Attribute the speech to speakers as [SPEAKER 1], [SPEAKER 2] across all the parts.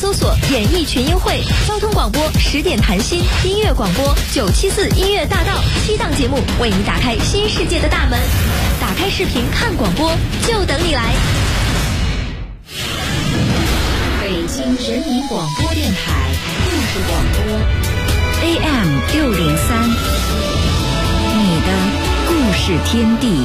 [SPEAKER 1] 搜索演艺群英会，交通广播10点谈心，音乐广播974音乐大道，7档节目为你打开新世界的大门。打开视频看广播，就等你来。
[SPEAKER 2] 北京人民广播电台故事广播 AM603，你的故事天地。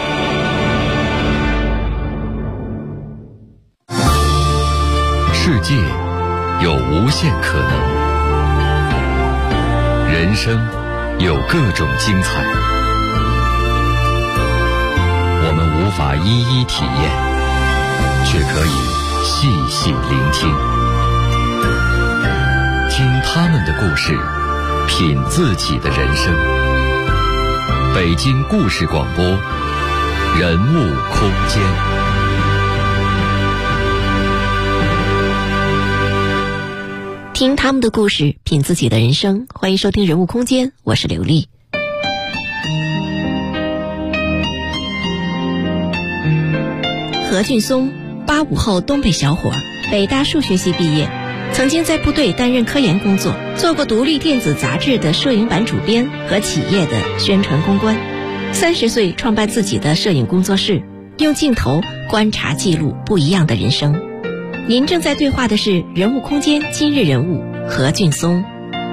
[SPEAKER 3] 世界有无限可能，人生有各种精彩，我们无法一一体验，却可以细细聆听，听他们的故事，品自己的人生。北京故事广播，人物空间。
[SPEAKER 4] 听他们的故事，品自己的人生。欢迎收听人物空间，我是刘丽。何俊松，85后东北小伙，北大数学系毕业，曾经在部队担任科研工作，做过独立电子杂志的摄影版主编和企业的宣传公关。30岁创办自己的摄影工作室，用镜头观察记录不一样的人生。您正在对话的是人物空间今日人物何俊松。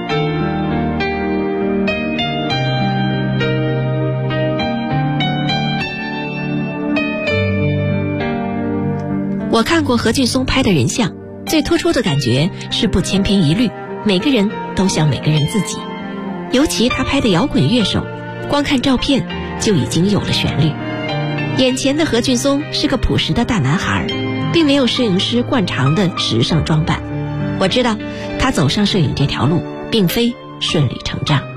[SPEAKER 4] 我看过何俊松拍的人像，最突出的感觉是不千篇一律，每个人都像每个人自己。尤其他拍的摇滚乐手，光看照片就已经有了旋律。眼前的何俊松是个朴实的大男孩，并没有摄影师惯常的时尚装扮。我知道他走上摄影这条路并非顺理成章。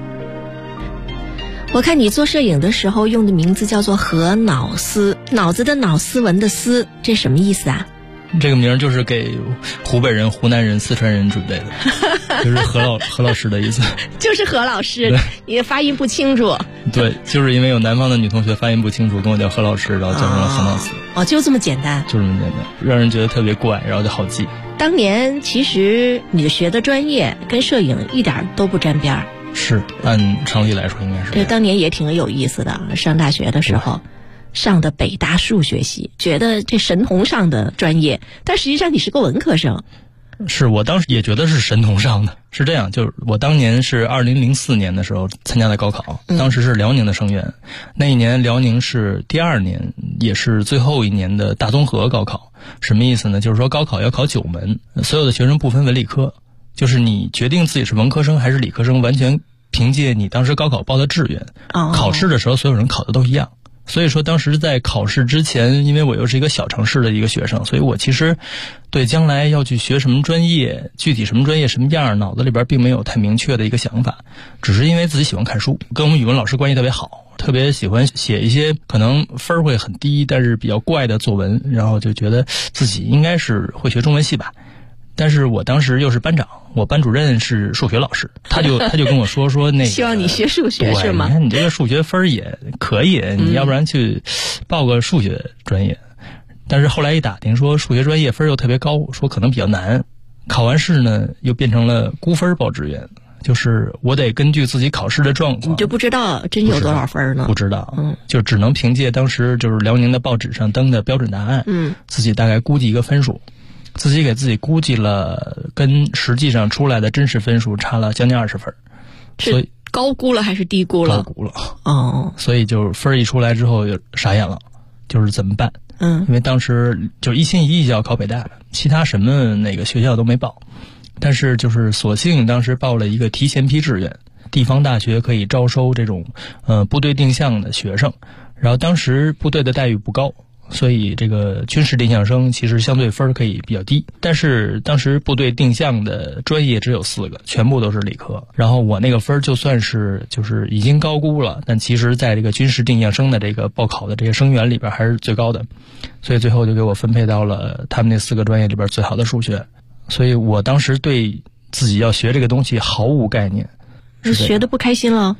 [SPEAKER 4] 我看你做摄影的时候用的名字叫做何脑丝，脑子的脑，斯文的斯，这什么意思啊？
[SPEAKER 5] 这个名就是给湖北人、湖南人、四川人准备的，就是何老师的意思。
[SPEAKER 4] 就是何老师，你的发音不清楚。
[SPEAKER 5] 对，就是因为有南方的女同学发音不清楚，跟我叫何老师，然后叫成了何脑丝。
[SPEAKER 4] 哦，就这么简单？就
[SPEAKER 5] 这么简单，让人觉得特别怪，然后就好记。
[SPEAKER 4] 当年其实你学的专业跟摄影一点都不沾边儿。
[SPEAKER 5] 是，按常理来说应该是。
[SPEAKER 4] 对，当年也挺有意思的。上大学的时候，上的北大数学系，觉得这神童上的专业，但实际上你是个文科生。
[SPEAKER 5] 是，我当时也觉得是神童上的。是这样，就是我当年是2004年的时候参加的高考，当时是辽宁的生源，那一年辽宁是第2年，也是最后一年的大综合高考。什么意思呢？就是说高考要考9门，所有的学生不分文理科，就是你决定自己是文科生还是理科生，完全凭借你当时高考报的志愿。考试的时候所有人考的都一样。所以说当时在考试之前，因为我又是一个小城市的一个学生，所以我其实对将来要去学什么专业，具体什么专业什么样，脑子里边并没有太明确的一个想法，只是因为自己喜欢看书，跟我们语文老师关系特别好，特别喜欢写一些可能分会很低但是比较怪的作文，然后就觉得自己应该是会学中文系吧。但是我当时又是班长，我班主任是数学老师，他就跟我说那个
[SPEAKER 4] 希望你学数学是吗？
[SPEAKER 5] 你看你这个数学分也可以，你要不然去报个数学专业。但是后来一打听说数学专业分又特别高，说可能比较难，考完试呢又变成了估分报志愿，就是我得根据自己考试的状况。
[SPEAKER 4] 你就不知道真有多少分呢？
[SPEAKER 5] 不知道，就只能凭借当时就是辽宁的报纸上登的标准答案，自己大概估计一个分数。自己给自己估计了，跟实际上出来的真实分数差了将近20分，所以
[SPEAKER 4] 高估了还是低估了？
[SPEAKER 5] 高估了。哦，所以就分一出来之后就傻眼了，就是怎么办？因为当时就一心一意要考北大，其他什么哪个学校都没报，但是就是索性当时报了一个提前批志愿，地方大学可以招收这种部队定向的学生，然后当时部队的待遇不高。所以这个军事定向生其实相对分可以比较低，但是当时部队定向的专业只有4个，全部都是理科。然后我那个分就算是就是已经高估了，但其实在这个军事定向生的这个报考的这些生源里边还是最高的，所以最后就给我分配到了他们那4个专业里边最好的数学。所以我当时对自己要学这个东西毫无概念。
[SPEAKER 4] 你学的不开心了？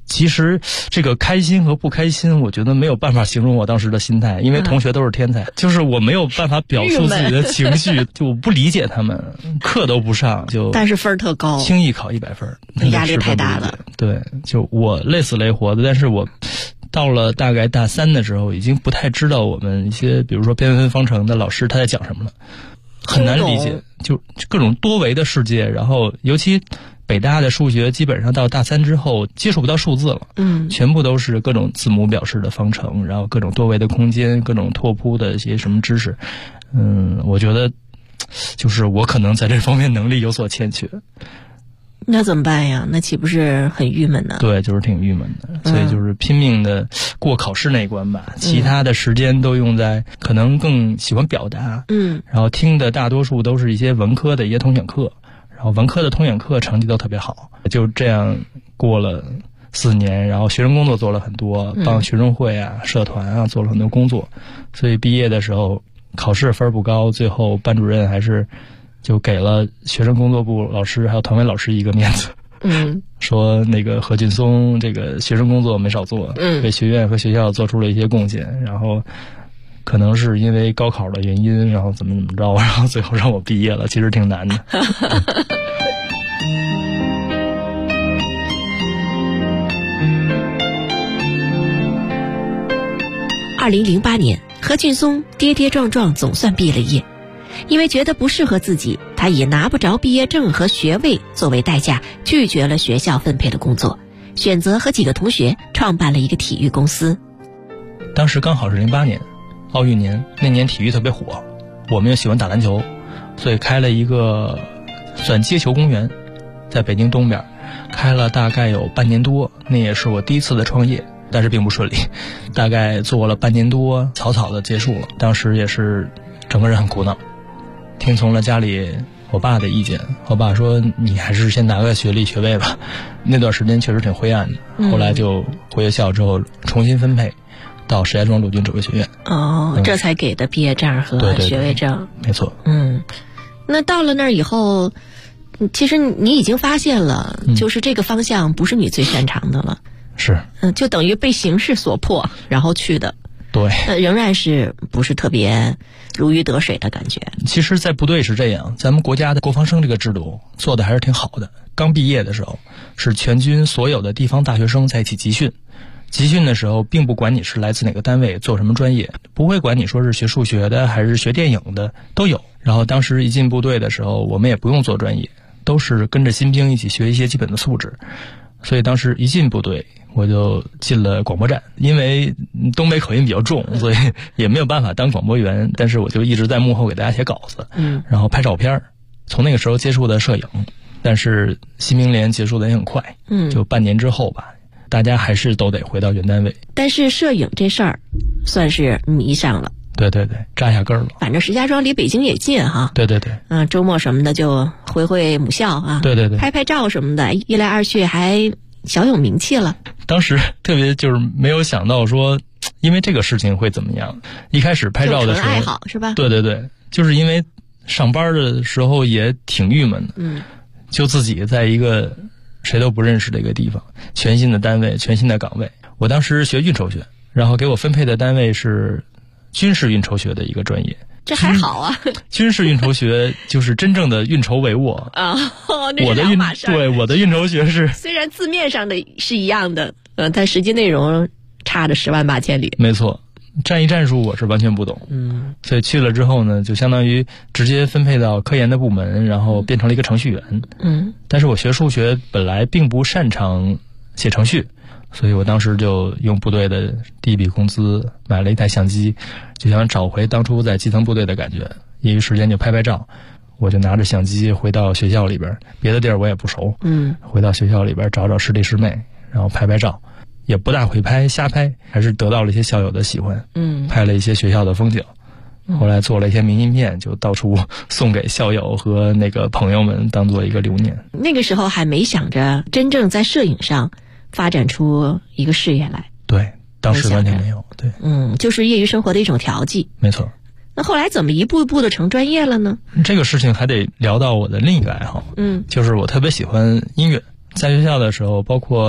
[SPEAKER 5] 其实这个开心和不开心，我觉得没有办法形容我当时的心态，因为同学都是天才，就是我没有办法表述自己的情绪，就我不理解他们，课都不上，
[SPEAKER 4] 但是分特高，
[SPEAKER 5] 轻易考100分，
[SPEAKER 4] 压力太大了。
[SPEAKER 5] 对，就我累死累活的，但是我到了大概大3的时候，已经不太知道我们一些，比如说边分方程的老师他在讲什么了，很难理解，就各种多维的世界，然后尤其北大的数学基本上到大3之后接触不到数字了，全部都是各种字母表示的方程，然后各种多维的空间，各种拓扑的一些什么知识，我觉得就是我可能在这方面能力有所欠缺。
[SPEAKER 4] 那怎么办呀？那岂不是很郁闷呢？
[SPEAKER 5] 对，就是挺郁闷的，所以就是拼命的过考试那一关吧，其他的时间都用在可能更喜欢表达，然后听的大多数都是一些文科的一些通选课，然后文科的通选课成绩都特别好，就这样过了4年，然后学生工作做了很多，帮学生会啊、社团啊做了很多工作，所以毕业的时候考试分不高，最后班主任还是就给了学生工作部老师还有团委老师一个面子，说那个何劲松这个学生工作没少做，为学院和学校做出了一些贡献，然后可能是因为高考的原因，然后怎么着，然后最后让我毕业了，其实挺难的。
[SPEAKER 4] 2008年，何劲松跌跌撞撞总算毕了业。因为觉得不适合自己，他以拿不着毕业证和学位作为代价，拒绝了学校分配的工作，选择和几个同学创办了一个体育公司。
[SPEAKER 5] 当时刚好是08年，奥运年，那年体育特别火，我们又喜欢打篮球，所以开了一个算街球公园，在北京东边，开了大概有半年多，那也是我第一次的创业，但是并不顺利，大概做了半年多，草草的结束了。当时也是整个人很苦恼，听从了家里我爸的意见，我爸说你还是先拿个学历学位吧。那段时间确实挺灰暗的，后来就回学校之后重新分配到石家庄陆军指挥学院。
[SPEAKER 4] 这才给的毕业证和学位证。
[SPEAKER 5] 没错。
[SPEAKER 4] 那到了那儿以后，其实你已经发现了，就是这个方向不是你最擅长的了。
[SPEAKER 5] 是。
[SPEAKER 4] 就等于被形势所迫，然后去的。
[SPEAKER 5] 对，
[SPEAKER 4] 仍然是不是特别如鱼得水的感觉。
[SPEAKER 5] 其实在部队是这样，咱们国家的国防生这个制度做的还是挺好的。刚毕业的时候是全军所有的地方大学生在一起集训，集训的时候并不管你是来自哪个单位做什么专业，不会管你说是学数学的还是学电影的，都有。然后当时一进部队的时候，我们也不用做专业，都是跟着新兵一起学一些基本的素质。所以当时一进部队我就进了广播站，因为东北口音比较重，所以也没有办法当广播员，但是我就一直在幕后给大家写稿子，然后拍照片。从那个时候接触的摄影，但是新兵连结束的也很快，就半年之后吧，大家还是都得回到原单位。
[SPEAKER 4] 但是摄影这事儿算是迷上了。
[SPEAKER 5] 对对对，扎下根了。
[SPEAKER 4] 反正石家庄离北京也近哈。
[SPEAKER 5] 对对对。
[SPEAKER 4] 周末什么的就回母校啊。
[SPEAKER 5] 对对对。
[SPEAKER 4] 拍拍照什么的，一来二去还小有名气了。
[SPEAKER 5] 当时特别就是没有想到说，因为这个事情会怎么样。一开始拍照的时候，
[SPEAKER 4] 爱好是吧？
[SPEAKER 5] 对对对，就是因为上班的时候也挺郁闷的。就自己在一个谁都不认识的一个地方，全新的单位，全新的岗位。我当时学运筹学，然后给我分配的单位是军事运筹学的一个专业。
[SPEAKER 4] 这还好啊。
[SPEAKER 5] 军事运筹学就是真正的运筹帷幄啊。
[SPEAKER 4] 我的
[SPEAKER 5] 我的运筹学是
[SPEAKER 4] 虽然字面上的是一样的，但实际内容差着10万8千里。
[SPEAKER 5] 没错，战役战术我是完全不懂。所以去了之后呢，就相当于直接分配到科研的部门，然后变成了一个程序员。但是我学数学本来并不擅长写程序，所以我当时就用部队的第一笔工资买了一台相机，就想找回当初在基层部队的感觉。业余时间就拍拍照，我就拿着相机回到学校里边，别的地儿我也不熟，回到学校里边找师弟师妹，然后拍拍照，也不大会拍，瞎拍，还是得到了一些校友的喜欢。拍了一些学校的风景，后来做了一些明信片，就到处送给校友和那个朋友们当做一个留念。
[SPEAKER 4] 那个时候还没想着真正在摄影上发展出一个事业来。
[SPEAKER 5] 对，当时完全没有。对，
[SPEAKER 4] 就是业余生活的一种调剂。
[SPEAKER 5] 没错。
[SPEAKER 4] 那后来怎么一步一步的成专业了呢？
[SPEAKER 5] 这个事情还得聊到我的另一个爱好，就是我特别喜欢音乐。在学校的时候，包括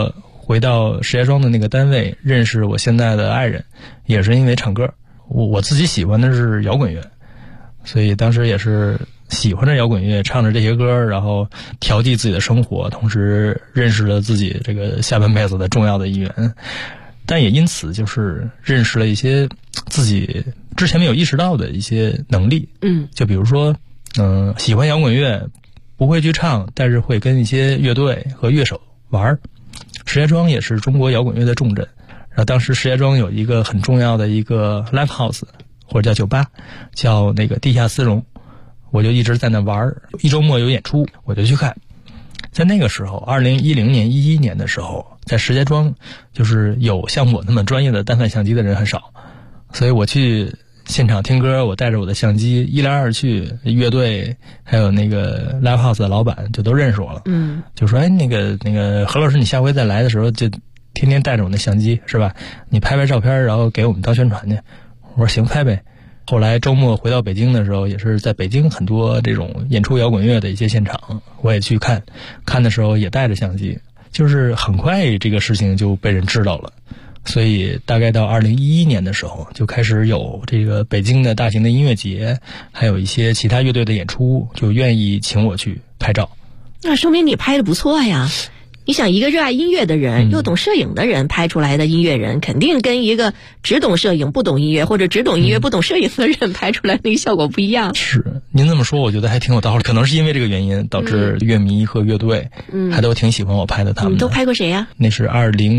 [SPEAKER 5] 回到石家庄的那个单位，认识我现在的爱人，也是因为唱歌。我自己喜欢的是摇滚乐，所以当时也是喜欢着摇滚乐，唱着这些歌，然后调剂自己的生活，同时认识了自己这个下半辈子的重要的一员。但也因此就是认识了一些自己之前没有意识到的一些能力。就比如说喜欢摇滚乐，不会去唱，但是会跟一些乐队和乐手玩。石家庄也是中国摇滚乐的重镇，然后当时石家庄有一个很重要的一个 live house 或者叫酒吧，叫那个地下丝绒，我就一直在那玩，一周末有演出我就去看。在那个时候2010年11年的时候，在石家庄就是有像我那么专业的单反相机的人很少，所以我去现场听歌，我带着我的相机一来二去，乐队还有那个 live house 的老板就都认识我了。就说那个何老师，你下回再来的时候就天天带着我那相机是吧，你拍拍照片然后给我们当宣传去。我说行，拍呗。后来周末回到北京的时候，也是在北京很多这种演出摇滚乐的一些现场，我也去看的时候也带着相机，就是很快这个事情就被人知道了。所以大概到2011年的时候，就开始有这个北京的大型的音乐节，还有一些其他乐队的演出，就愿意请我去拍照。
[SPEAKER 4] 那说明你拍的不错呀。你想，一个热爱音乐的人又懂摄影的人拍出来的音乐人，肯定跟一个只懂摄影不懂音乐，或者只懂音乐不懂摄影的人拍出来那个效果不一样。
[SPEAKER 5] 是，您这么说我觉得还挺有道理，可能是因为这个原因导致乐迷和乐队还都挺喜欢我拍的他们的。
[SPEAKER 4] 你都拍过谁呀？
[SPEAKER 5] 那是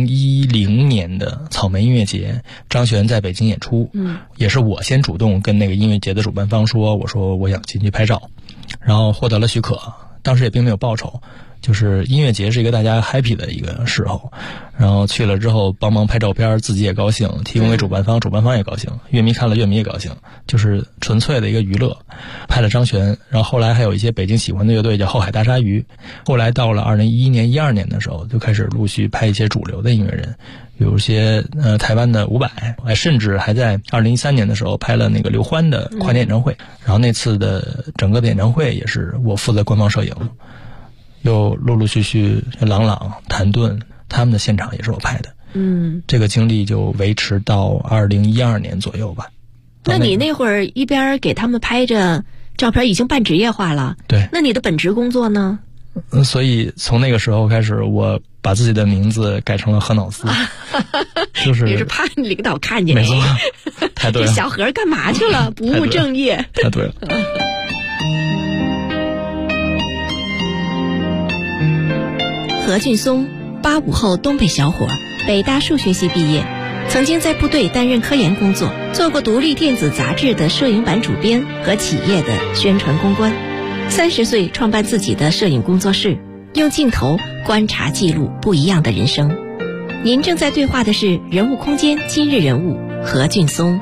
[SPEAKER 5] 2010年的草莓音乐节，张悬在北京演出，也是我先主动跟那个音乐节的主办方说，我说我想进去拍照，然后获得了许可，当时也并没有报酬，就是音乐节是一个大家 happy 的一个时候，然后去了之后帮忙拍照片，自己也高兴，提供给主办方，主办方也高兴，乐迷看了乐迷也高兴，就是纯粹的一个娱乐。拍了张悬，然后后来还有一些北京喜欢的乐队叫后海大鲨鱼。后来到了2011年12年的时候，就开始陆续拍一些主流的音乐人，有一些台湾的伍佰，甚至还在2013年的时候拍了那个刘欢的跨年演唱会，然后那次的整个的演唱会也是我负责官方摄影。又陆陆续续朗朗、谭盾他们的现场也是我拍的。这个经历就维持到2012年左右吧。
[SPEAKER 4] 那你那会儿一边给他们拍着照片，已经半职业化了。
[SPEAKER 5] 对。
[SPEAKER 4] 那你的本职工作呢？
[SPEAKER 5] 所以从那个时候开始，我把自己的名字改成了何脑斯，就是
[SPEAKER 4] 也是怕领导看见。
[SPEAKER 5] 没错，太对了。
[SPEAKER 4] 这小何干嘛去了？不务正业。
[SPEAKER 5] 太对了。
[SPEAKER 4] 何俊松，85后东北小伙，北大数学系毕业，曾经在部队担任科研工作，做过独立电子杂志的摄影版主编和企业的宣传公关。30岁创办自己的摄影工作室，用镜头观察记录不一样的人生。您正在对话的是人物空间今日人物何俊松。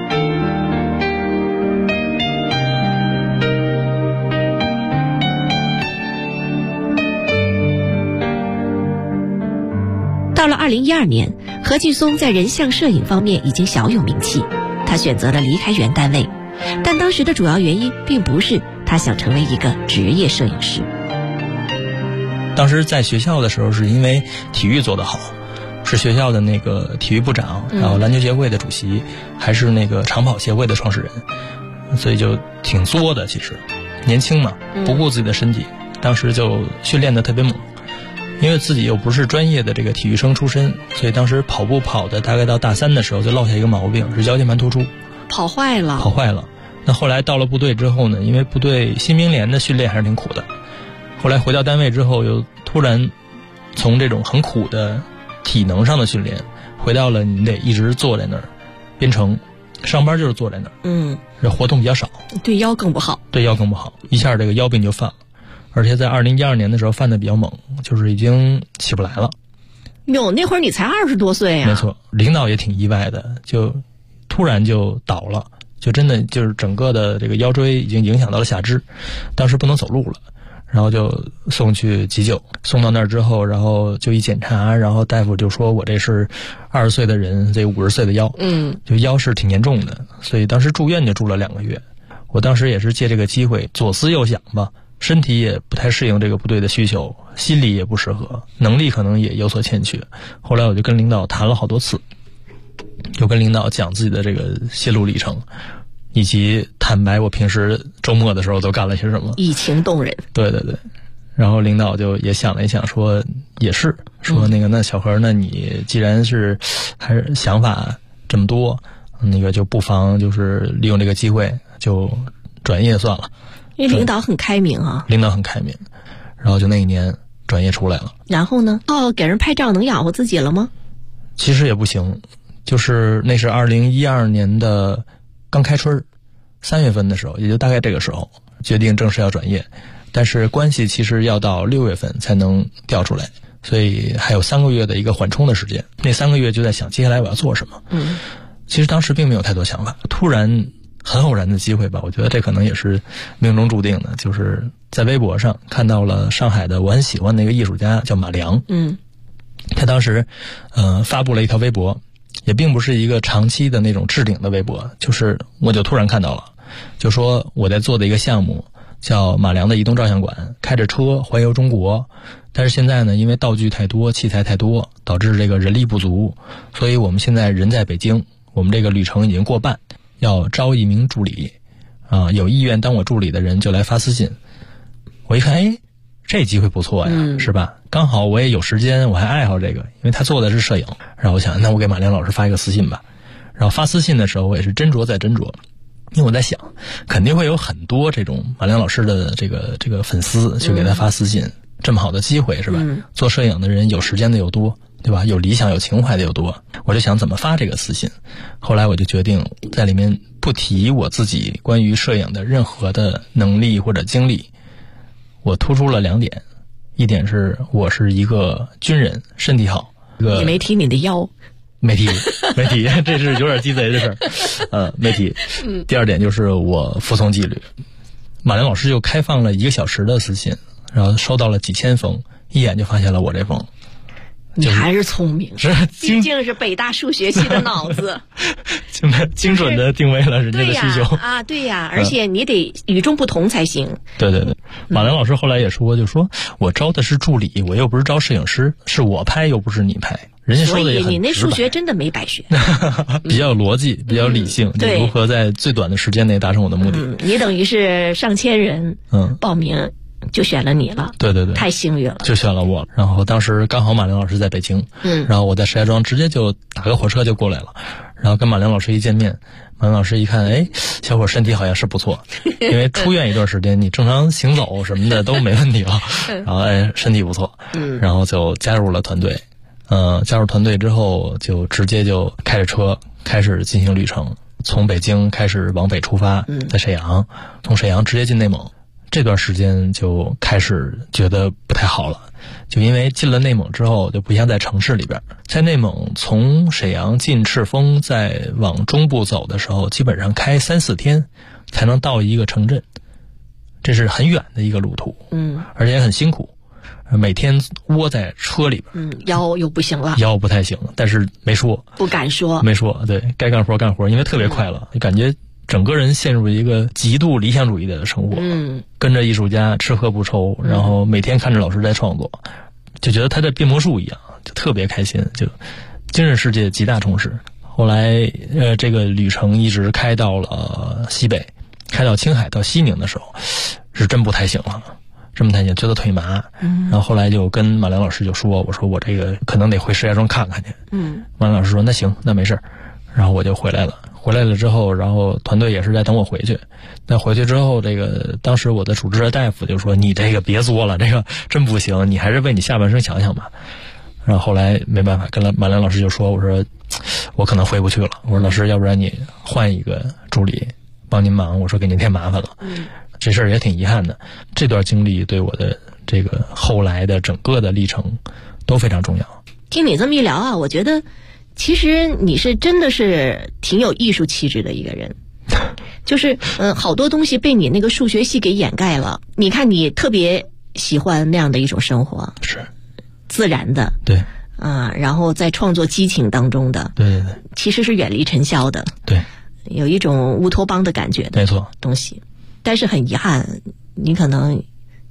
[SPEAKER 4] 到了2012年，何俊松在人像摄影方面已经小有名气，他选择了离开原单位，但当时的主要原因并不是他想成为一个职业摄影师。
[SPEAKER 5] 当时在学校的时候是因为体育做得好，是学校的那个体育部长，然后篮球协会的主席，还是那个长跑协会的创始人，所以就挺作的。其实年轻嘛，不顾自己的身体，当时就训练得特别猛。因为自己又不是专业的这个体育生出身，所以当时跑步跑的大概到大3的时候就落下一个毛病，是腰间盘突出，
[SPEAKER 4] 跑坏了。
[SPEAKER 5] 那后来到了部队之后呢，因为部队新兵连的训练还是挺苦的，后来回到单位之后又突然从这种很苦的体能上的训练回到了你得一直坐在那儿编程，上班就是坐在那儿，这活动比较少，
[SPEAKER 4] 对腰更不好，
[SPEAKER 5] 一下这个腰病就犯了。而且在2012年的时候犯的比较猛，就是已经起不来了。
[SPEAKER 4] 哟，那会儿你才20多岁啊。
[SPEAKER 5] 没错，领导也挺意外的，就突然就倒了，就真的就是整个的这个腰椎已经影响到了下肢，当时不能走路了，然后就送去急救，送到那儿之后，然后就一检查，然后大夫就说我这是20岁的人，这50岁的腰，就腰是挺严重的，所以当时住院就住了2个月。我当时也是借这个机会左思右想吧， 身体也不太适应这个部队的需求，心理也不适合，能力可能也有所欠缺。后来我就跟领导谈了好多次，就跟领导讲自己的这个心路历程，以及坦白我平时周末的时候都干了些什么，
[SPEAKER 4] 以情动人。
[SPEAKER 5] 对对对。然后领导就也想了一想，说也是，说那小何，那你既然是还是想法这么多，那个就不妨就是利用这个机会就转业算了。
[SPEAKER 4] 因为领导很开明啊，
[SPEAKER 5] 领导很开明。然后就那一年转业出来了。
[SPEAKER 4] 然后呢？给人拍照能养活自己了吗？
[SPEAKER 5] 其实也不行，就是那是2012年的刚开春3月份的时候，也就大概这个时候决定正式要转业。但是关系其实要到6月份才能调出来，所以还有3个月的一个缓冲的时间。那3个月就在想接下来我要做什么。其实当时并没有太多想法，突然很偶然的机会吧，我觉得这可能也是命中注定的，就是在微博上看到了上海的我很喜欢的一个艺术家叫马良。他当时发布了一条微博，也并不是一个长期的那种置顶的微博，就是我就突然看到了，就说我在做的一个项目叫马良的移动照相馆，开着车环游中国，但是现在呢，因为道具太多，器材太多，导致这个人力不足，所以我们现在人在北京，我们这个旅程已经过半，要招一名助理，有意愿当我助理的人就来发私信。我一看，这机会不错呀，是吧？刚好我也有时间，我还爱好这个，因为他做的是摄影，然后我想，那我给马良老师发一个私信吧。然后发私信的时候，我也是斟酌再斟酌。因为我在想，肯定会有很多这种马良老师的这个粉丝去给他发私信，这么好的机会是吧？做摄影的人有时间的又多，对吧？有理想有情怀的又多，我就想怎么发这个私信。后来我就决定在里面不提我自己关于摄影的任何的能力或者经历，我突出了2点，一点是我是一个军人，身体好。
[SPEAKER 4] 你没提你的腰。
[SPEAKER 5] 没提，这是有点鸡贼的事儿，没提。第2点就是我服从纪律。马良老师就开放了1个小时的私信，然后收到了几千封，一眼就发现了我这封。
[SPEAKER 4] 你还是聪明，毕竟是北大数学系的脑子，
[SPEAKER 5] 精准的定位了人家的需求
[SPEAKER 4] 啊，对呀，而且你得与众不同才行。
[SPEAKER 5] 对对对，马良老师后来也说，就说我招的是助理，我又不是招摄影师，是我拍又不是你拍。人家说的也很直白，
[SPEAKER 4] 所以你那数学真的没白学，
[SPEAKER 5] 比较有逻辑，比较理性，你如何在最短的时间内达成我的目的？
[SPEAKER 4] 你等于是上千人报名就选了你了，
[SPEAKER 5] 对对对，
[SPEAKER 4] 太幸运了，
[SPEAKER 5] 就选了我。然后当时刚好马良老师在北京，然后我在石家庄直接就打个火车就过来了，然后跟马良老师一见面，马良老师一看，小伙身体好像是不错，因为出院一段时间，你正常行走什么的都没问题了，然后身体不错，然后就加入了团队。加入团队之后，就直接就开着车开始进行旅程，从北京开始往北出发，在沈阳，从沈阳直接进内蒙。这段时间就开始觉得不太好了，就因为进了内蒙之后，就不像在城市里边，在内蒙从沈阳进赤峰再往中部走的时候，基本上开3-4天才能到一个城镇，这是很远的一个路途，而且也很辛苦。每天窝在车里边，
[SPEAKER 4] 腰又不行了，
[SPEAKER 5] 腰不太行，但是没说，
[SPEAKER 4] 不敢说，
[SPEAKER 5] 没说，对该干活干活，因为特别快乐，感觉整个人陷入一个极度理想主义的生活，跟着艺术家吃喝不抽，然后每天看着老师在创作，就觉得他在变魔术一样，就特别开心，就精神世界极大充实。后来这个旅程一直开到了西北，开到青海到西宁的时候，是真不太行了。这么太紧，觉得腿麻，然后后来就跟马良老师就说，我说我这个可能得回石家庄看看去。马良老师说那行，那没事。然后我就回来了。回来了之后，然后团队也是在等我回去。那回去之后，这个当时我的主治的大夫就说，你这个别作了，这个真不行，你还是为你下半生想想吧。然后后来没办法，跟马良老师就说，我说我可能回不去了。我说老师，要不然你换一个助理帮您忙，我说给您添麻烦了。这事儿也挺遗憾的，这段经历对我的这个后来的整个的历程都非常重要。
[SPEAKER 4] 听你这么一聊啊，我觉得其实你是真的是挺有艺术气质的一个人，就是好多东西被你那个数学系给掩盖了。你看你特别喜欢那样的一种生活，
[SPEAKER 5] 是
[SPEAKER 4] 自然的，
[SPEAKER 5] 对
[SPEAKER 4] 然后在创作激情当中的，
[SPEAKER 5] 对对对，
[SPEAKER 4] 其实是远离尘嚣的，
[SPEAKER 5] 对，
[SPEAKER 4] 有一种乌托邦的感觉的，
[SPEAKER 5] 没错，
[SPEAKER 4] 东西。但是很遗憾，你可能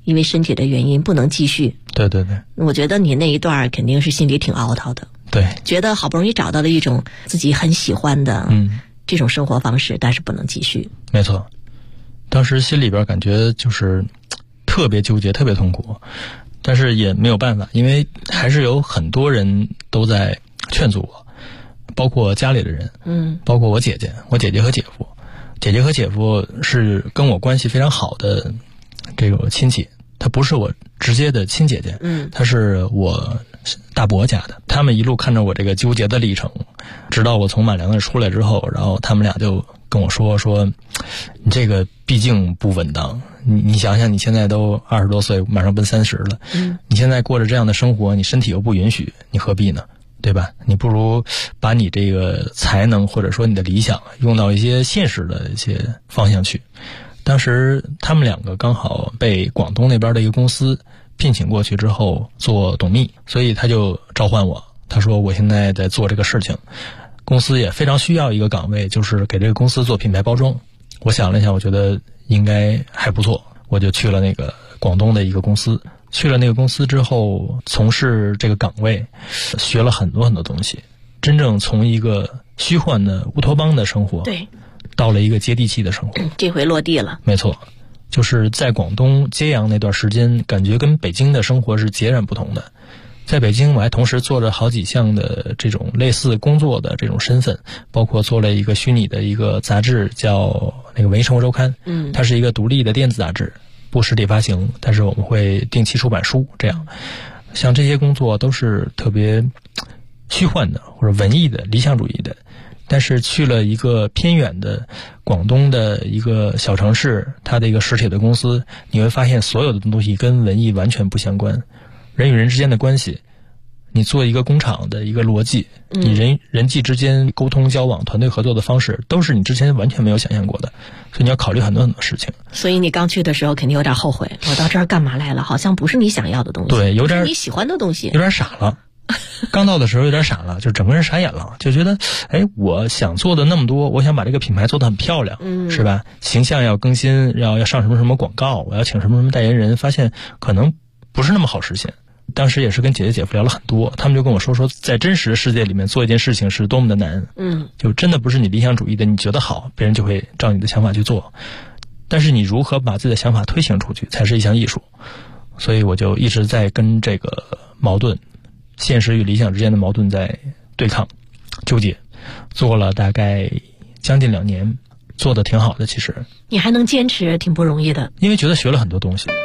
[SPEAKER 4] 因为身体的原因不能继续。
[SPEAKER 5] 对对对，
[SPEAKER 4] 我觉得你那一段肯定是心里挺凹叨的。
[SPEAKER 5] 对，
[SPEAKER 4] 觉得好不容易找到了一种自己很喜欢的这种生活方式，但是不能继续。
[SPEAKER 5] 没错，当时心里边感觉就是特别纠结，特别痛苦，但是也没有办法，因为还是有很多人都在劝阻我，包括家里的人，包括我姐姐和姐夫。姐姐和姐夫是跟我关系非常好的这个亲戚，他不是我直接的亲姐姐，他是我大伯家的。他们一路看着我这个纠结的历程，直到我从马良那出来之后，然后他们俩就跟我说你这个毕竟不稳当，你想想你现在都20多岁，马上奔30了，你现在过着这样的生活，你身体又不允许，你何必呢？对吧？你不如把你这个才能或者说你的理想用到一些现实的一些方向去。当时他们两个刚好被广东那边的一个公司聘请过去之后做董秘，所以他就召唤我，他说我现在在做这个事情，公司也非常需要一个岗位，就是给这个公司做品牌包装。我想了一下，我觉得应该还不错，我就去了那个广东的一个公司。去了那个公司之后，从事这个岗位，学了很多很多东西，真正从一个虚幻的乌托邦的生活，对，到了一个接地气的生活。
[SPEAKER 4] 这回落地了。
[SPEAKER 5] 没错，就是在广东揭阳那段时间，感觉跟北京的生活是截然不同的。在北京我还同时做了好几项的这种类似工作的这种身份，包括做了一个虚拟的一个杂志，叫那个文艺生活周刊，它是一个独立的电子杂志，不实体发行，但是我们会定期出版书，这样像这些工作都是特别虚幻的或者文艺的理想主义的。但是去了一个偏远的广东的一个小城市，它的一个实体的公司，你会发现所有的东西跟文艺完全不相关，人与人之间的关系，你做一个工厂的一个逻辑，你人际之间沟通交往团队合作的方式，都是你之前完全没有想象过的，所以你要考虑很多很多事情。
[SPEAKER 4] 所以你刚去的时候肯定有点后悔，我到这儿干嘛来了，好像不是你想要的东西。
[SPEAKER 5] 对，有点
[SPEAKER 4] 你喜欢的东西，
[SPEAKER 5] 有点傻了。刚到的时候有点傻了，就整个人傻眼了，就觉得我想做的那么多，我想把这个品牌做得很漂亮，是吧？形象要更新，要上什么什么广告，我要请什么什么代言人，发现可能不是那么好实现。当时也是跟姐姐姐夫聊了很多，他们就跟我说在真实的世界里面做一件事情是多么的难，就真的不是你理想主义的，你觉得好，别人就会照你的想法去做，但是你如何把自己的想法推行出去才是一项艺术。所以我就一直在跟这个矛盾，现实与理想之间的矛盾在对抗纠结，做了大概将近2年，做得挺好的。其实
[SPEAKER 4] 你还能坚持挺不容易的，
[SPEAKER 5] 因为觉得学了很多东西。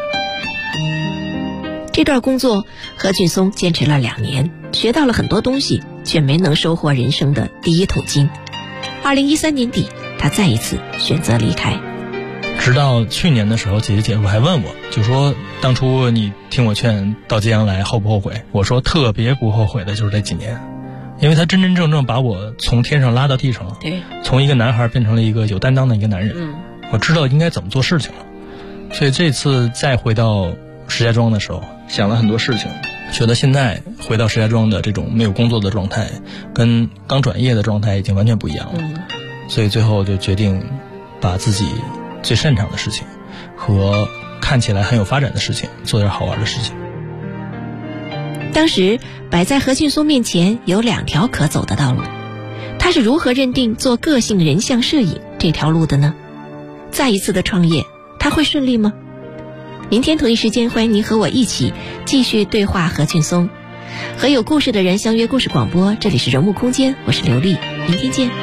[SPEAKER 4] 这段工作何俊松坚持了2年，学到了很多东西，却没能收获人生的第一桶金。2013年底，他再一次选择离开。
[SPEAKER 5] 直到去年的时候，姐姐姐夫还问我，就说当初你听我劝到揭阳来后不后悔？我说特别不后悔的就是这几年，因为他真真正正把我从天上拉到地上，对，从一个男孩变成了一个有担当的一个男人。我知道应该怎么做事情了。所以这次再回到石家庄的时候，想了很多事情，觉得现在回到石家庄的这种没有工作的状态，跟刚转业的状态已经完全不一样了。所以最后就决定把自己最擅长的事情和看起来很有发展的事情做点好玩的事情。
[SPEAKER 4] 当时摆在何俊松面前有2条可走的道路，他是如何认定做个性人像摄影这条路的呢？再一次的创业，他会顺利吗？明天同一时间，欢迎您和我一起继续对话何俊松，和有故事的人相约故事广播。这里是人物空间，我是刘丽，明天见。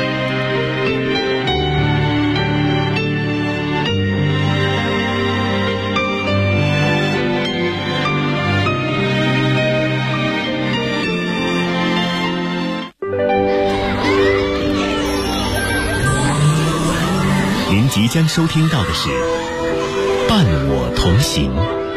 [SPEAKER 6] 您即将收听到的是伴我同行。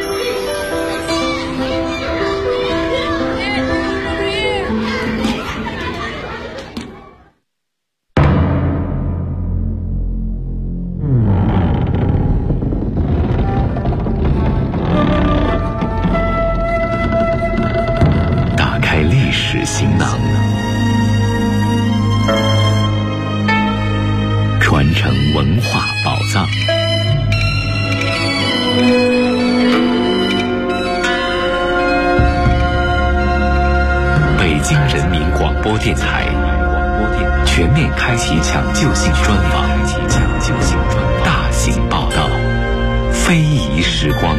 [SPEAKER 6] 打开历史行囊，传承文化宝藏。 播电台全面开启抢救性专访，大型报道，非遗时光。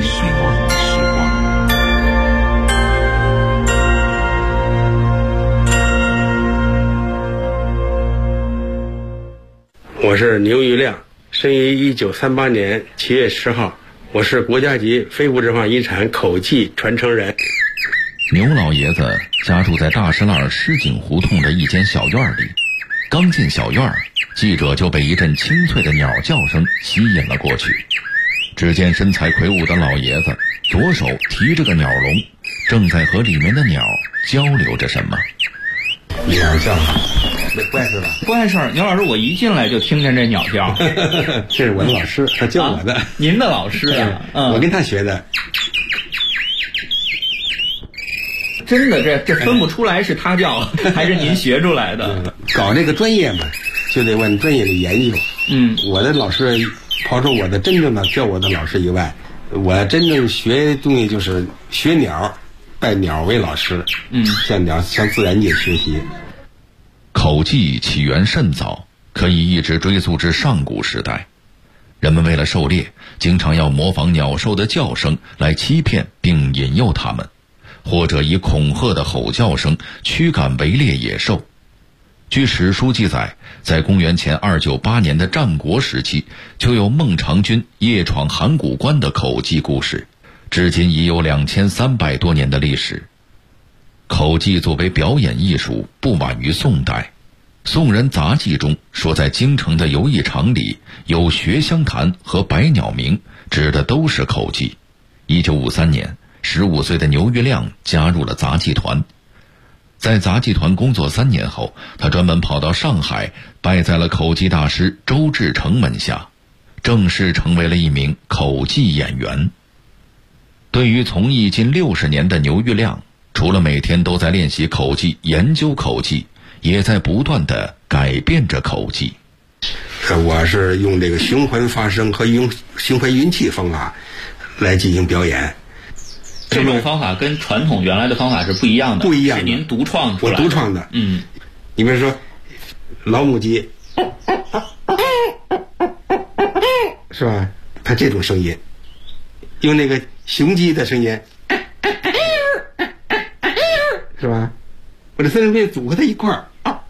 [SPEAKER 7] 我是牛玉亮，生于1938年7月10号，我是国家级非物质文化遗产口技传承人。
[SPEAKER 3] 牛老爷子家住在大石栏狮井胡同的一间小院里，刚进小院，记者就被一阵清脆的鸟叫声吸引了过去。只见身材魁梧的老爷子左手提着个鸟笼，正在和里面的鸟交流着什么。
[SPEAKER 7] 鸟叫，这不碍事吧？
[SPEAKER 8] 不碍事。牛老师，我一进来就听见这鸟叫。
[SPEAKER 7] 这是我的老师，他教我的。
[SPEAKER 8] 您的老师啊？
[SPEAKER 7] 我跟他学的。
[SPEAKER 8] 真的，这分不出来是他教还是您学出来的。
[SPEAKER 7] 搞这个专业嘛，就得往专业里研究。我的老师，刨出我的真正的教我的老师以外，我真正学东西就是学鸟，拜鸟为老师。向自然界学习。
[SPEAKER 3] 口技起源甚早，可以一直追溯至上古时代。人们为了狩猎，经常要模仿鸟兽的叫声来欺骗并引诱它们，或者以恐吓的吼叫声驱赶围猎野兽。据史书记载，在公元前298年的战国时期，就有孟尝君夜闯函谷关的口技故事，至今已有2300多年的历史。口技作为表演艺术，不晚于宋代。宋人杂记中说，在京城的游艺场里有学香坛和百鸟鸣，指的都是口技。1953年，15岁的牛玉亮加入了杂技团。在杂技团工作3年后，他专门跑到上海，拜在了口技大师周志成门下，正式成为了一名口技演员。对于从艺近60年的牛玉亮，除了每天都在练习口技、研究口技，也在不断地改变着口技。
[SPEAKER 7] 我是用这个循环发声和用循环运气方法来进行表演。
[SPEAKER 8] 这种方法跟传统原来的方法是不一样的，
[SPEAKER 7] 不一样的，
[SPEAKER 8] 是您独创出来的。
[SPEAKER 7] 我独创的。你比如说老母鸡，是吧？它这种声音，用那个雄鸡的声音，是吧？我这三声变组合在一块儿，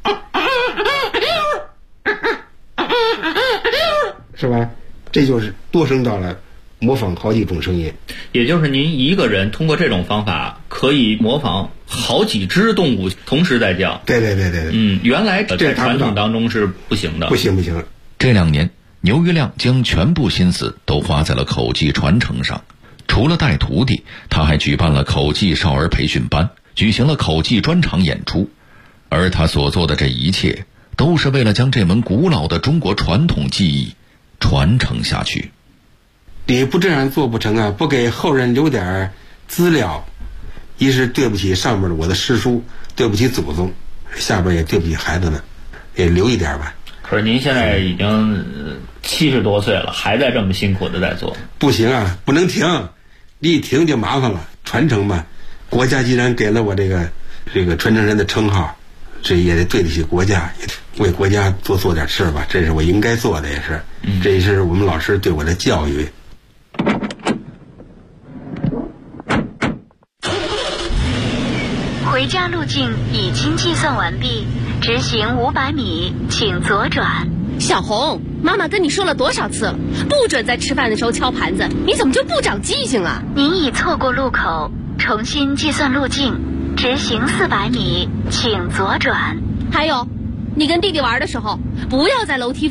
[SPEAKER 7] 是吧？这就是多声道了，模仿好几种声音。
[SPEAKER 8] 也就是您一个人通过这种方法可以模仿好几只动物同时在叫。
[SPEAKER 7] 对。
[SPEAKER 8] 原来在传统当中是不行的。
[SPEAKER 7] 不行。
[SPEAKER 3] 这2年，牛玉亮将全部心思都花在了口技传承上。除了带徒弟，他还举办了口技少儿培训班，举行了口技专场演出。而他所做的这一切，都是为了将这门古老的中国传统技艺传承下去。
[SPEAKER 7] 你不这样做不成啊！不给后人留点资料，一是对不起上面的我的师叔，对不起祖宗，下边也对不起孩子们，也留一点吧。
[SPEAKER 8] 可是您现在已经70多岁了，还在这么辛苦的在做。不
[SPEAKER 7] 行啊，不能停，你一停就麻烦了。传承嘛，国家既然给了我这个传承人的称号，这也得对得起国家，也为国家做点事吧，这是我应该做的，也是，这也是我们老师对我的教育。
[SPEAKER 1] 回家路径已经计算完毕，直行500米，请左转。
[SPEAKER 9] 小红，妈妈跟你说了多少次了，不准在吃饭的时候敲盘子，你怎么就不长记性啊？
[SPEAKER 1] 您已错过路口，重新计算路径，直行400米，请左转。
[SPEAKER 9] 还有，你跟弟弟玩的时候，不要在楼梯